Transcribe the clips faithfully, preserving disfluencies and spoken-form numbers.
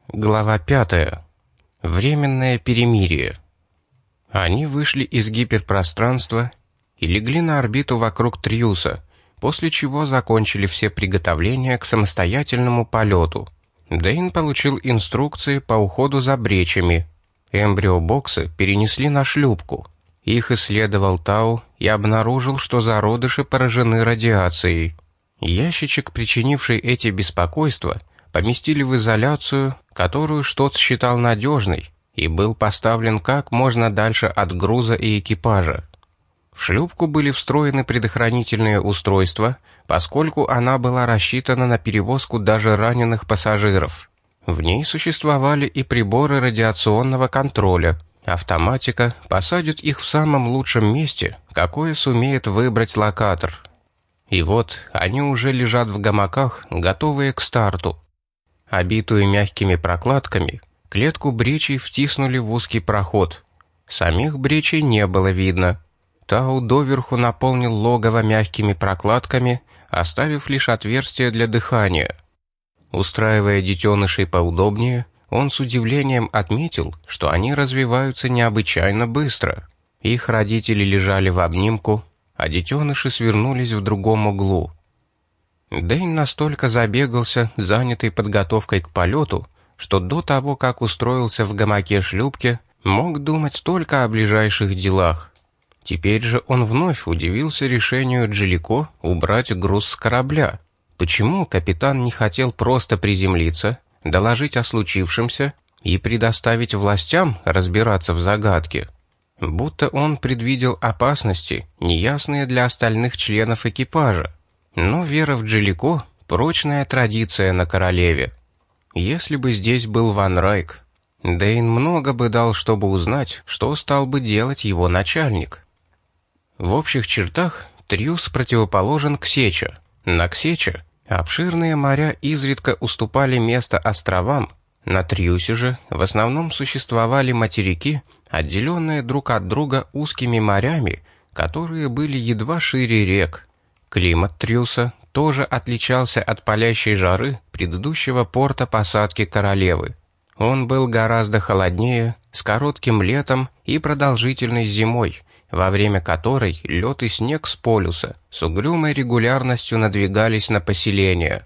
Глава пятая. Временное перемирие. Они вышли из гиперпространства и легли на орбиту вокруг Триуса, после чего закончили все приготовления к самостоятельному полету. Дэйн получил инструкции по уходу за бречами. Эмбриобоксы перенесли на шлюпку. Их исследовал Тау и обнаружил, что зародыши поражены радиацией. Ящичек, причинивший эти беспокойства, поместили в изоляцию, которую Штоц считал надежной, и был поставлен как можно дальше от груза и экипажа. В шлюпку были встроены предохранительные устройства, поскольку она была рассчитана на перевозку даже раненых пассажиров. В ней существовали и приборы радиационного контроля. Автоматика посадит их в самом лучшем месте, какое сумеет выбрать локатор. И вот они уже лежат в гамаках, готовые к старту. Обитую мягкими прокладками, клетку бречей втиснули в узкий проход. Самих бречей не было видно. Тау доверху наполнил логово мягкими прокладками, оставив лишь отверстие для дыхания. Устраивая детенышей поудобнее, он с удивлением отметил, что они развиваются необычайно быстро. Их родители лежали в обнимку, а детеныши свернулись в другом углу. Дэйн настолько забегался, занятый подготовкой к полету, что до того, как устроился в гамаке шлюпки, мог думать только о ближайших делах. Теперь же он вновь удивился решению Джелико убрать груз с корабля. Почему капитан не хотел просто приземлиться, доложить о случившемся и предоставить властям разбираться в загадке? Будто он предвидел опасности, неясные для остальных членов экипажа. Но вера в Джелико — прочная традиция на королеве. Если бы здесь был Ван Райк, Дэйн много бы дал, чтобы узнать, что стал бы делать его начальник. В общих чертах Триус противоположен Ксеча. На Ксече обширные моря изредка уступали место островам, на Триусе же в основном существовали материки, отделенные друг от друга узкими морями, которые были едва шире рек. Климат Триуса тоже отличался от палящей жары предыдущего порта посадки королевы. Он был гораздо холоднее, с коротким летом и продолжительной зимой, во время которой лед и снег с полюса с угрюмой регулярностью надвигались на поселение.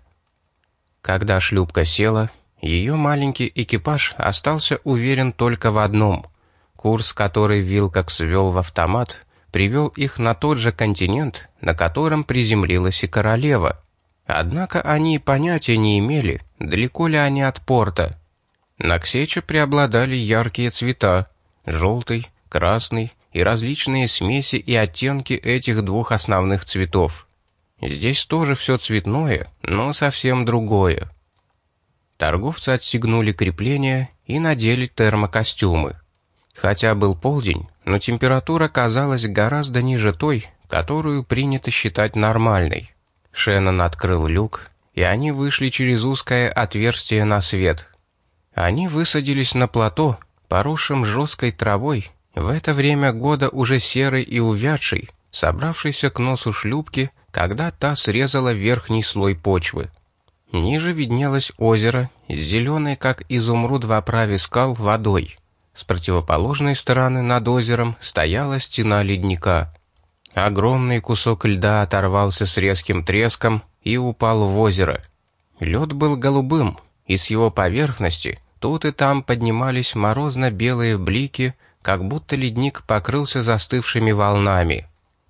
Когда шлюпка села, ее маленький экипаж остался уверен только в одном. Курс, который Вилкокс ввел в автомат, привел их на тот же континент, на котором приземлилась и королева. Однако они понятия не имели, далеко ли они от порта. На Ксече преобладали яркие цвета — желтый, красный и различные смеси и оттенки этих двух основных цветов. Здесь тоже все цветное, но совсем другое. Торговцы отстегнули крепления и надели термокостюмы. Хотя был полдень, но температура казалась гораздо ниже той, которую принято считать нормальной. Шеннон открыл люк, и они вышли через узкое отверстие на свет. Они высадились на плато, поросшем жесткой травой, в это время года уже серой и увядшей, собравшейся к носу шлюпки, когда та срезала верхний слой почвы. Ниже виднелось озеро с зеленой, как изумруд в оправе скал, водой. С противоположной стороны над озером стояла стена ледника. Огромный кусок льда оторвался с резким треском и упал в озеро. Лед был голубым, и с его поверхности тут и там поднимались морозно-белые блики, как будто ледник покрылся застывшими волнами.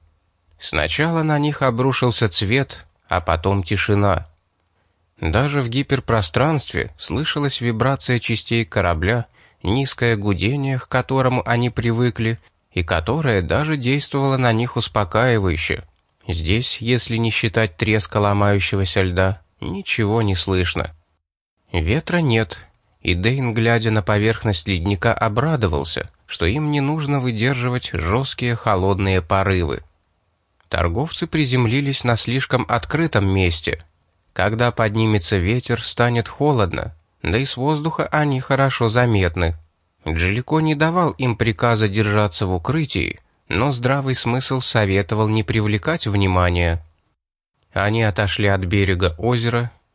Сначала на них обрушился цвет, а потом тишина. Даже в гиперпространстве слышалась вибрация частей корабля, низкое гудение, к которому они привыкли, и которое даже действовало на них успокаивающе. Здесь, если не считать треска ломающегося льда, ничего не слышно. Ветра нет, и Дэйн, глядя на поверхность ледника, обрадовался, что им не нужно выдерживать жесткие холодные порывы. Торговцы приземлились на слишком открытом месте. Когда поднимется ветер, станет холодно, да и с воздуха они хорошо заметны. Джелико не давал им приказа держаться в укрытии, но здравый смысл советовал не привлекать внимания. Они отошли от берега озера,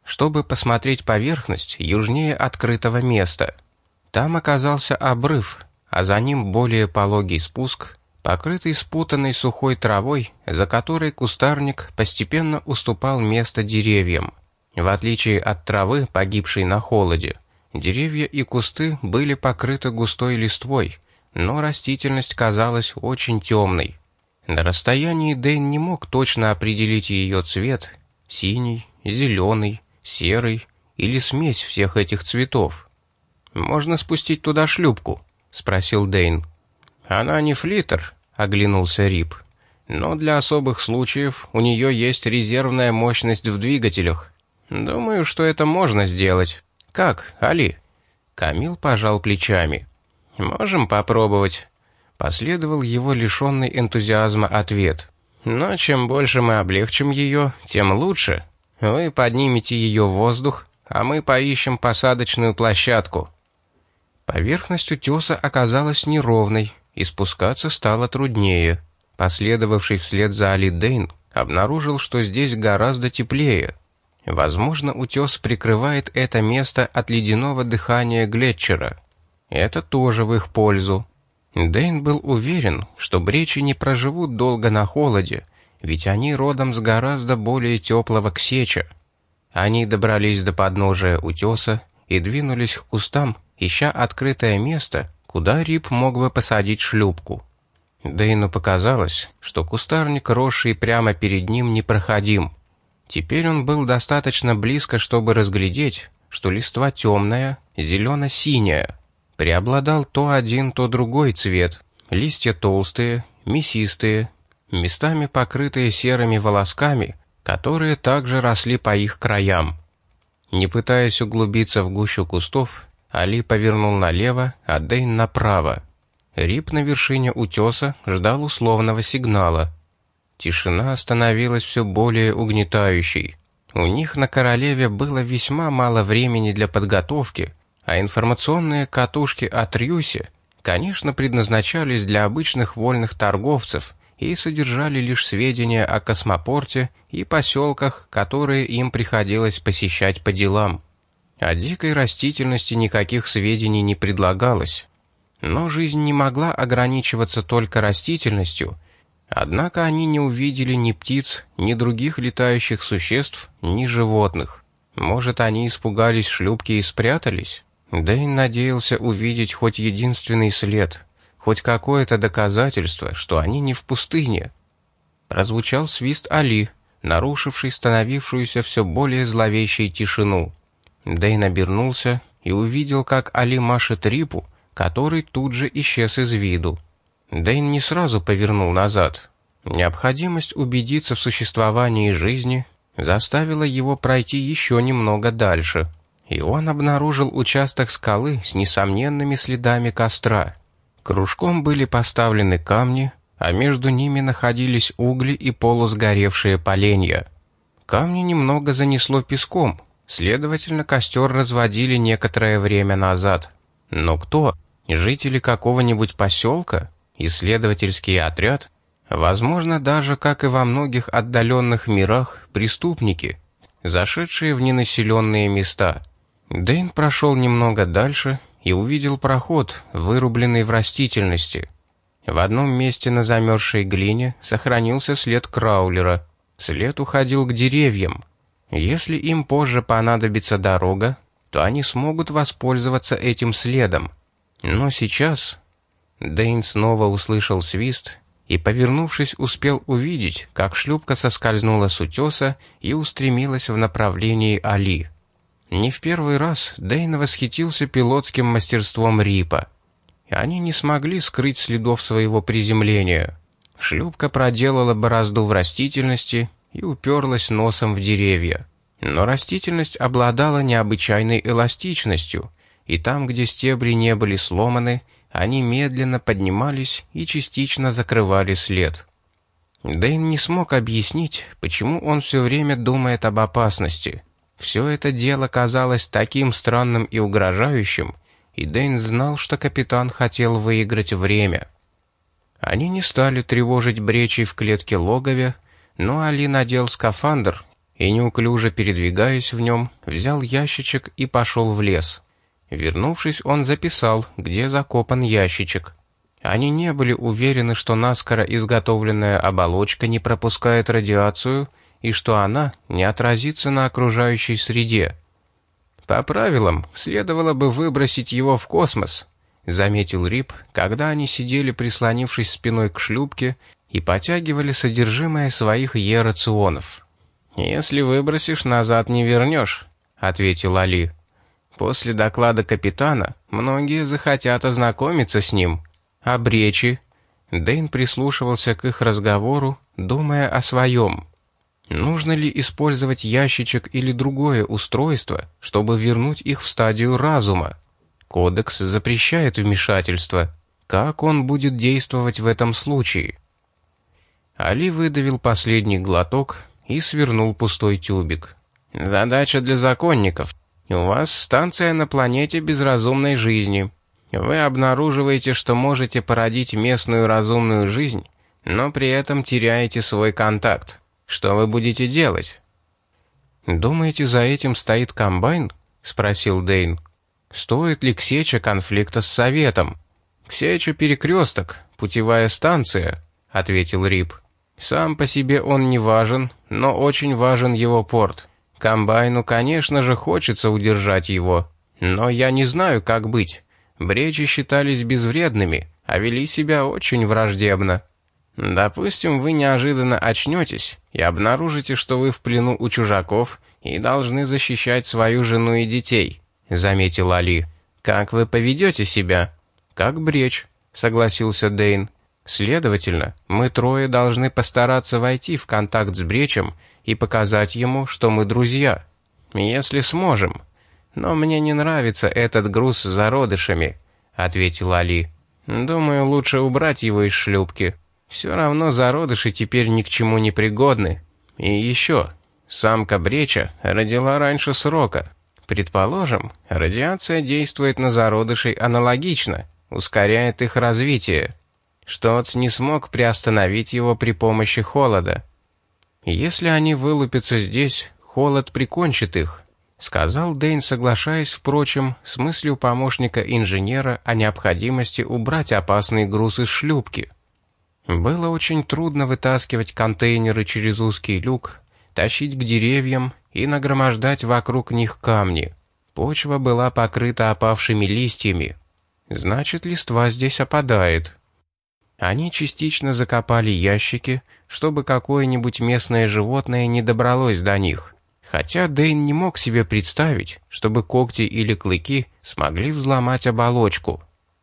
чтобы посмотреть поверхность южнее открытого места. Там оказался обрыв, а за ним более пологий спуск, покрытый спутанной сухой травой, за которой кустарник постепенно уступал место деревьям. В отличие от травы, погибшей на холоде, деревья и кусты были покрыты густой листвой, но растительность казалась очень темной. На расстоянии Дэйн не мог точно определить ее цвет – синий, зеленый, серый или смесь всех этих цветов. «Можно спустить туда шлюпку?» – спросил Дэйн. «Она не флиттер», – оглянулся Рип. «Но для особых случаев у нее есть резервная мощность в двигателях. Думаю, что это можно сделать. Как, Али?» Камил пожал плечами. «Можем попробовать». Последовал его лишенный энтузиазма ответ. «Но чем больше мы облегчим ее, тем лучше. Вы поднимете ее в воздух, а мы поищем посадочную площадку». Поверхность утеса оказалась неровной, и спускаться стало труднее. Последовавший вслед за Али Дэйн обнаружил, что здесь гораздо теплее. Возможно, утес прикрывает это место от ледяного дыхания Глетчера. Это тоже в их пользу. Дэйн был уверен, что бречи не проживут долго на холоде, ведь они родом с гораздо более теплого Ксеча. Они добрались до подножия утеса и двинулись к кустам, ища открытое место, куда Рип мог бы посадить шлюпку. Дэйну показалось, что кустарник, росший прямо перед ним, непроходим. Теперь он был достаточно близко, чтобы разглядеть, что листва темная, зелено-синяя. Преобладал то один, то другой цвет. Листья толстые, мясистые, местами покрытые серыми волосками, которые также росли по их краям. Не пытаясь углубиться в гущу кустов, Али повернул налево, а Дэйн направо. Рип на вершине утеса ждал условного сигнала. Тишина становилась все более угнетающей. У них на Королеве было весьма мало времени для подготовки, а информационные катушки о Трьюсе, конечно, предназначались для обычных вольных торговцев и содержали лишь сведения о космопорте и поселках, которые им приходилось посещать по делам. О дикой растительности никаких сведений не предлагалось. Но жизнь не могла ограничиваться только растительностью, однако они не увидели ни птиц, ни других летающих существ, ни животных. Может, они испугались шлюпки и спрятались? Дэйн надеялся увидеть хоть единственный след, хоть какое-то доказательство, что они не в пустыне. Прозвучал свист Али, нарушивший становившуюся все более зловещей тишину. Дэйн обернулся и увидел, как Али машет Рипу, который тут же исчез из виду. Дэйн не сразу повернул назад. Необходимость убедиться в существовании жизни заставила его пройти еще немного дальше, и он обнаружил участок скалы с несомненными следами костра. Кружком были поставлены камни, а между ними находились угли и полусгоревшие поленья. Камни немного занесло песком, следовательно, костер разводили некоторое время назад. Но кто? Жители какого-нибудь поселка? Исследовательский отряд? Возможно, даже, как и во многих отдаленных мирах, преступники, зашедшие в ненаселенные места. Дэйн прошел немного дальше и увидел проход, вырубленный в растительности. В одном месте на замерзшей глине сохранился след краулера. След уходил к деревьям. Если им позже понадобится дорога, то они смогут воспользоваться этим следом. Но сейчас Дэйн снова услышал свист и, повернувшись, успел увидеть, как шлюпка соскользнула с утеса и устремилась в направлении Али. Не в первый раз Дэйн восхитился пилотским мастерством Рипа. Они не смогли скрыть следов своего приземления. Шлюпка проделала борозду в растительности и уперлась носом в деревья. Но растительность обладала необычайной эластичностью, и там, где стебли не были сломаны, они медленно поднимались и частично закрывали след. Дэйн не смог объяснить, почему он все время думает об опасности. Все это дело казалось таким странным и угрожающим, и Дэйн знал, что капитан хотел выиграть время. Они не стали тревожить бречей в клетке логове, но Али надел скафандр и, неуклюже передвигаясь в нем, взял ящичек и пошел в лес. Вернувшись, он записал, где закопан ящичек. Они не были уверены, что наскоро изготовленная оболочка не пропускает радиацию и что она не отразится на окружающей среде. «По правилам, следовало бы выбросить его в космос», — заметил Рип, когда они сидели, прислонившись спиной к шлюпке, и потягивали содержимое своих Е-рационов. «Если выбросишь, назад не вернешь», — ответил Али. «После доклада капитана многие захотят ознакомиться с ним. А бречи?» Дэйн прислушивался к их разговору, думая о своем. Нужно ли использовать ящичек или другое устройство, чтобы вернуть их в стадию разума? Кодекс запрещает вмешательство. Как он будет действовать в этом случае? Али выдавил последний глоток и свернул пустой тюбик. «Задача для законников. У вас станция на планете без разумной жизни. Вы обнаруживаете, что можете породить местную разумную жизнь, но при этом теряете свой контакт. Что вы будете делать?» «Думаете, за этим стоит комбайн?» — спросил Дэйн. «Стоит ли Ксеча конфликта с Советом?» «Ксеча — перекресток, путевая станция», — ответил Рип. «Сам по себе он не важен, но очень важен его порт. Комбайну, конечно же, хочется удержать его. Но я не знаю, как быть. Бречи считались безвредными, а вели себя очень враждебно. Допустим, вы неожиданно очнетесь и обнаружите, что вы в плену у чужаков и должны защищать свою жену и детей», — заметил Али. «Как вы поведете себя?» «Как бречь», — согласился Дэйн. «Следовательно, мы трое должны постараться войти в контакт с бречем и показать ему, что мы друзья. Если сможем. Но мне не нравится этот груз с зародышами», — ответил Али. «Думаю, лучше убрать его из шлюпки. Все равно зародыши теперь ни к чему не пригодны. И еще, самка бреча родила раньше срока. Предположим, радиация действует на зародышей аналогично, ускоряет их развитие. Штоц не смог приостановить его при помощи холода. Если они вылупятся здесь, холод прикончит их», — сказал Дэйн, соглашаясь, впрочем, с мыслью помощника инженера о необходимости убрать опасный груз из шлюпки. Было очень трудно вытаскивать контейнеры через узкий люк, тащить к деревьям и нагромождать вокруг них камни. Почва была покрыта опавшими листьями. Значит, листва здесь опадает. Они частично закопали ящики, чтобы какое-нибудь местное животное не добралось до них. Хотя Дэйн не мог себе представить, чтобы когти или клыки смогли взломать оболочку.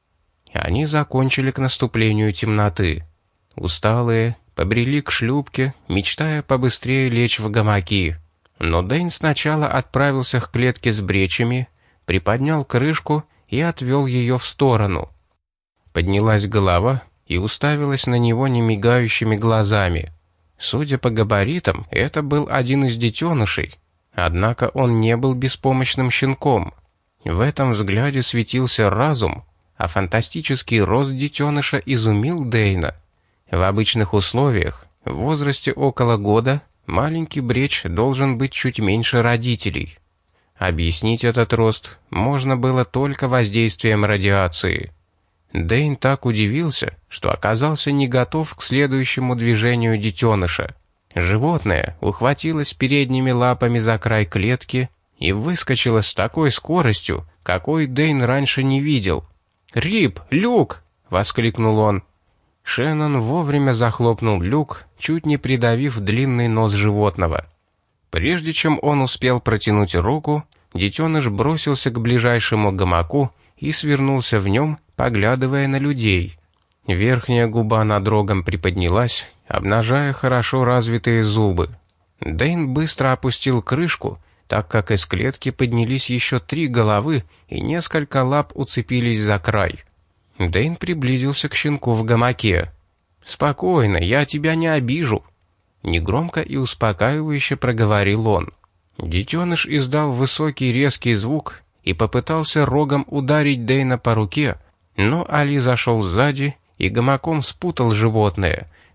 Они закончили к наступлению темноты. Усталые, побрели к шлюпке, мечтая побыстрее лечь в гамаки. Но Дэйн сначала отправился к клетке с бречами, приподнял крышку и отвел ее в сторону. Поднялась голова и уставилась на него немигающими глазами. Судя по габаритам, это был один из детенышей, однако он не был беспомощным щенком. В этом взгляде светился разум, а фантастический рост детеныша изумил Дэйна. В обычных условиях, в возрасте около года, маленький бреч должен быть чуть меньше родителей. Объяснить этот рост можно было только воздействием радиации. Дэйн так удивился, что оказался не готов к следующему движению детеныша. Животное ухватилось передними лапами за край клетки и выскочило с такой скоростью, какой Дэйн раньше не видел. «Рип, люк!» — воскликнул он. Шеннон вовремя захлопнул люк, чуть не придавив длинный нос животного. Прежде чем он успел протянуть руку, детеныш бросился к ближайшему гамаку и свернулся в нем, поглядывая на людей. Верхняя губа над рогом приподнялась, обнажая хорошо развитые зубы. Дэйн быстро опустил крышку, так как из клетки поднялись еще три головы и несколько лап уцепились за край. Дэйн приблизился к щенку в гамаке. «Спокойно, я тебя не обижу», — негромко и успокаивающе проговорил он. Детеныш издал высокий резкий звук и попытался рогом ударить Дэйна по руке, но Али зашел сзади и гамаком спутал животное,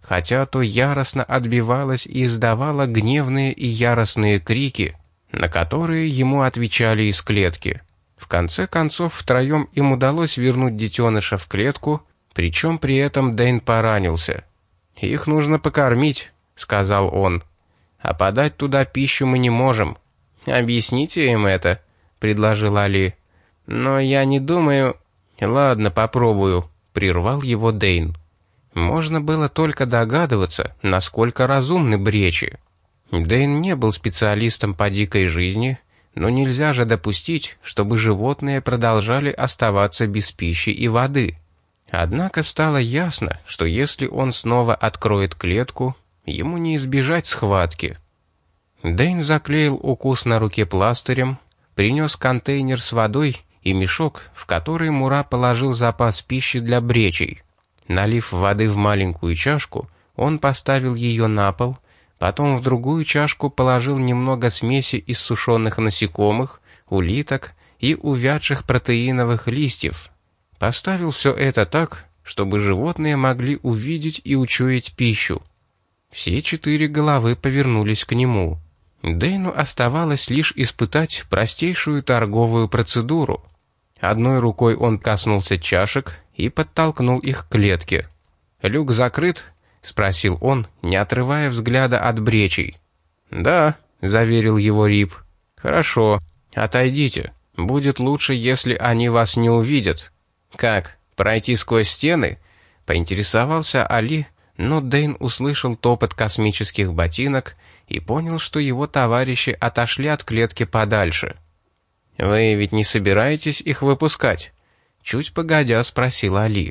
хотя то яростно отбивалось и издавало гневные и яростные крики, на которые ему отвечали из клетки. В конце концов, втроем им удалось вернуть детеныша в клетку, причем при этом Дэйн поранился. «Их нужно покормить», — сказал он. «А подать туда пищу мы не можем». «Объясните им это», — предложил Али. «Но я не думаю...» «Ладно, попробую», — прервал его Дэйн. Можно было только догадываться, насколько разумны бречи. Дэйн не был специалистом по дикой жизни, но нельзя же допустить, чтобы животные продолжали оставаться без пищи и воды. Однако стало ясно, что если он снова откроет клетку, ему не избежать схватки. Дэйн заклеил укус на руке пластырем, принес контейнер с водой и мешок, в который Мура положил запас пищи для бречей. Налив воды в маленькую чашку, он поставил ее на пол, потом в другую чашку положил немного смеси из сушеных насекомых, улиток и увядших протеиновых листьев. Поставил все это так, чтобы животные могли увидеть и учуять пищу. Все четыре головы повернулись к нему. Дэйну оставалось лишь испытать простейшую торговую процедуру. Одной рукой он коснулся чашек и подтолкнул их к клетке. «Люк закрыт?» — спросил он, не отрывая взгляда от бречей. «Да», — заверил его Рип. «Хорошо, отойдите. Будет лучше, если они вас не увидят». «Как, пройти сквозь стены?» — поинтересовался Али, но Дэйн услышал топот космических ботинок и понял, что его товарищи отошли от клетки подальше. «Вы ведь не собираетесь их выпускать?» — чуть погодя спросил Али.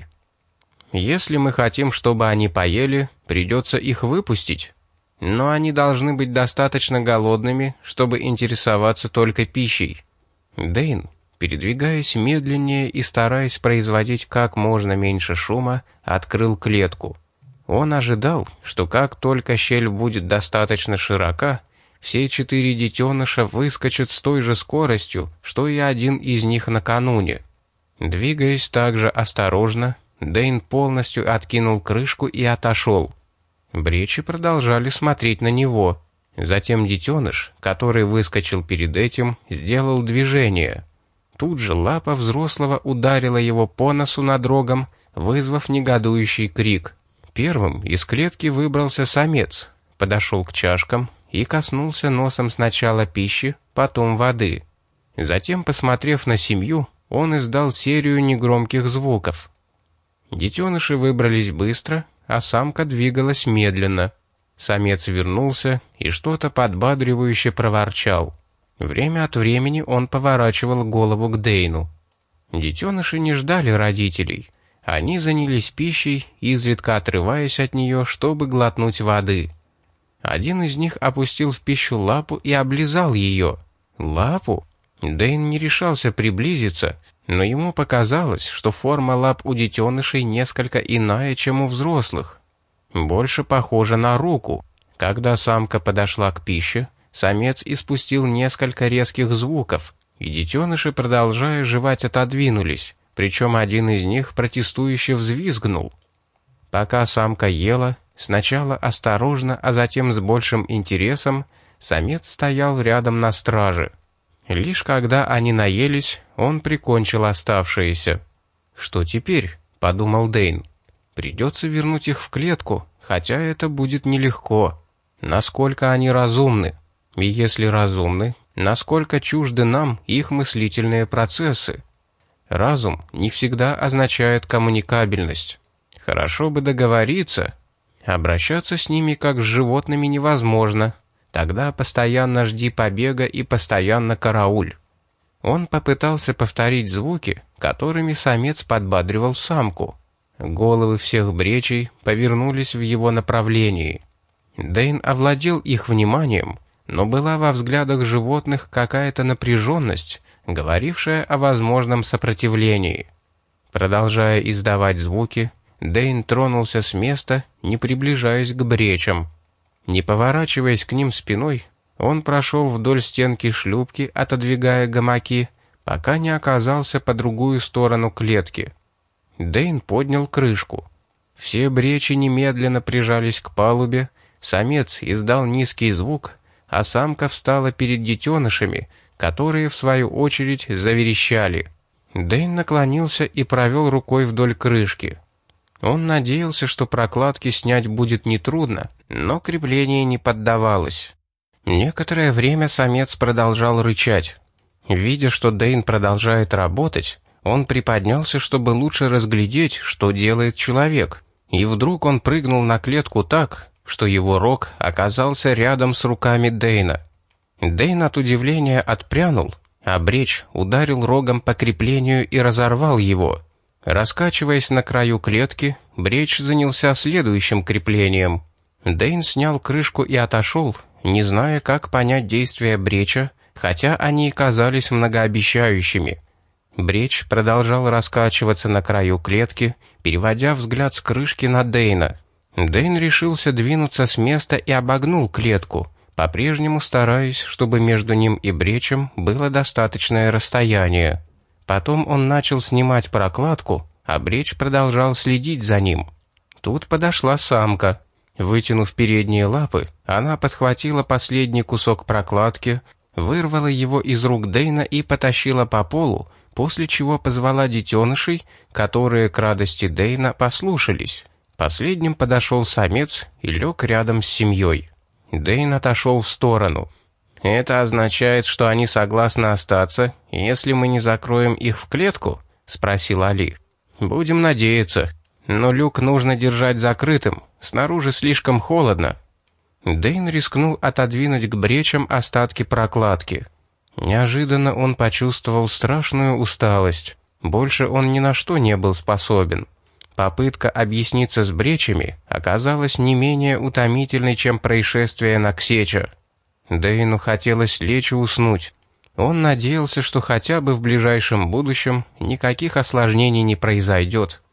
«Если мы хотим, чтобы они поели, придется их выпустить. Но они должны быть достаточно голодными, чтобы интересоваться только пищей». Дэйн, передвигаясь медленнее и стараясь производить как можно меньше шума, открыл клетку. Он ожидал, что как только щель будет достаточно широка, все четыре детеныша выскочат с той же скоростью, что и один из них накануне. Двигаясь также осторожно, Дэйн полностью откинул крышку и отошел. Бречи продолжали смотреть на него. Затем детеныш, который выскочил перед этим, сделал движение. Тут же лапа взрослого ударила его по носу над рогом, вызвав негодующий крик. Первым из клетки выбрался самец, подошел к чашкам и коснулся носом сначала пищи, потом воды. Затем, посмотрев на семью, он издал серию негромких звуков. Детеныши выбрались быстро, а самка двигалась медленно. Самец вернулся и что-то подбадривающе проворчал. Время от времени он поворачивал голову к Дэйну. Детеныши не ждали родителей. Они занялись пищей, изредка отрываясь от нее, чтобы глотнуть воды. Один из них опустил в пищу лапу и облизал ее. Лапу? Дэйн не решался приблизиться, но ему показалось, что форма лап у детенышей несколько иная, чем у взрослых. Больше похожа на руку. Когда самка подошла к пище, самец испустил несколько резких звуков, и детеныши, продолжая жевать, отодвинулись, причем один из них протестующе взвизгнул. Пока самка ела, сначала осторожно, а затем с большим интересом, самец стоял рядом на страже. Лишь когда они наелись, он прикончил оставшиеся. «Что теперь?» — подумал Дэйн. «Придется вернуть их в клетку, хотя это будет нелегко. Насколько они разумны? И если разумны, насколько чужды нам их мыслительные процессы? Разум не всегда означает коммуникабельность. Хорошо бы договориться. Обращаться с ними как с животными невозможно. Тогда постоянно жди побега и постоянно карауль». Он попытался повторить звуки, которыми самец подбадривал самку. Головы всех бречей повернулись в его направлении. Дэйн овладел их вниманием, но была во взглядах животных какая-то напряженность, говорившая о возможном сопротивлении. Продолжая издавать звуки, Дэйн тронулся с места, не приближаясь к бречам. Не поворачиваясь к ним спиной, он прошел вдоль стенки шлюпки, отодвигая гамаки, пока не оказался по другую сторону клетки. Дэйн поднял крышку. Все бречи немедленно прижались к палубе, самец издал низкий звук, а самка встала перед детенышами, которые, в свою очередь, заверещали. Дэйн наклонился и провел рукой вдоль крышки. Он надеялся, что прокладки снять будет нетрудно, но крепление не поддавалось. Некоторое время самец продолжал рычать. Видя, что Дэйн продолжает работать, он приподнялся, чтобы лучше разглядеть, что делает человек. И вдруг он прыгнул на клетку так, что его рог оказался рядом с руками Дэйна. Дэйн от удивления отпрянул, а бреч ударил рогом по креплению и разорвал его. Раскачиваясь на краю клетки, бреч занялся следующим креплением. Дэйн снял крышку и отошел, не зная, как понять действия бреча, хотя они и казались многообещающими. Бреч продолжал раскачиваться на краю клетки, переводя взгляд с крышки на Дэйна. Дэйн решился двинуться с места и обогнул клетку, по-прежнему стараясь, чтобы между ним и бречем было достаточное расстояние. Потом он начал снимать прокладку, а бреч продолжал следить за ним. Тут подошла самка. Вытянув передние лапы, она подхватила последний кусок прокладки, вырвала его из рук Дэйна и потащила по полу, после чего позвала детенышей, которые, к радости Дэйна, послушались. Последним подошел самец и лег рядом с семьей. Дэйн отошел в сторону. «Это означает, что они согласны остаться, если мы не закроем их в клетку?» — спросил Али. «Будем надеяться. Но люк нужно держать закрытым, снаружи слишком холодно». Дэйн рискнул отодвинуть к бречам остатки прокладки. Неожиданно он почувствовал страшную усталость. Больше он ни на что не был способен. Попытка объясниться с бречами оказалась не менее утомительной, чем происшествие на Ксеча. Дэйну хотелось лечь и уснуть. Он надеялся, что хотя бы в ближайшем будущем никаких осложнений не произойдет.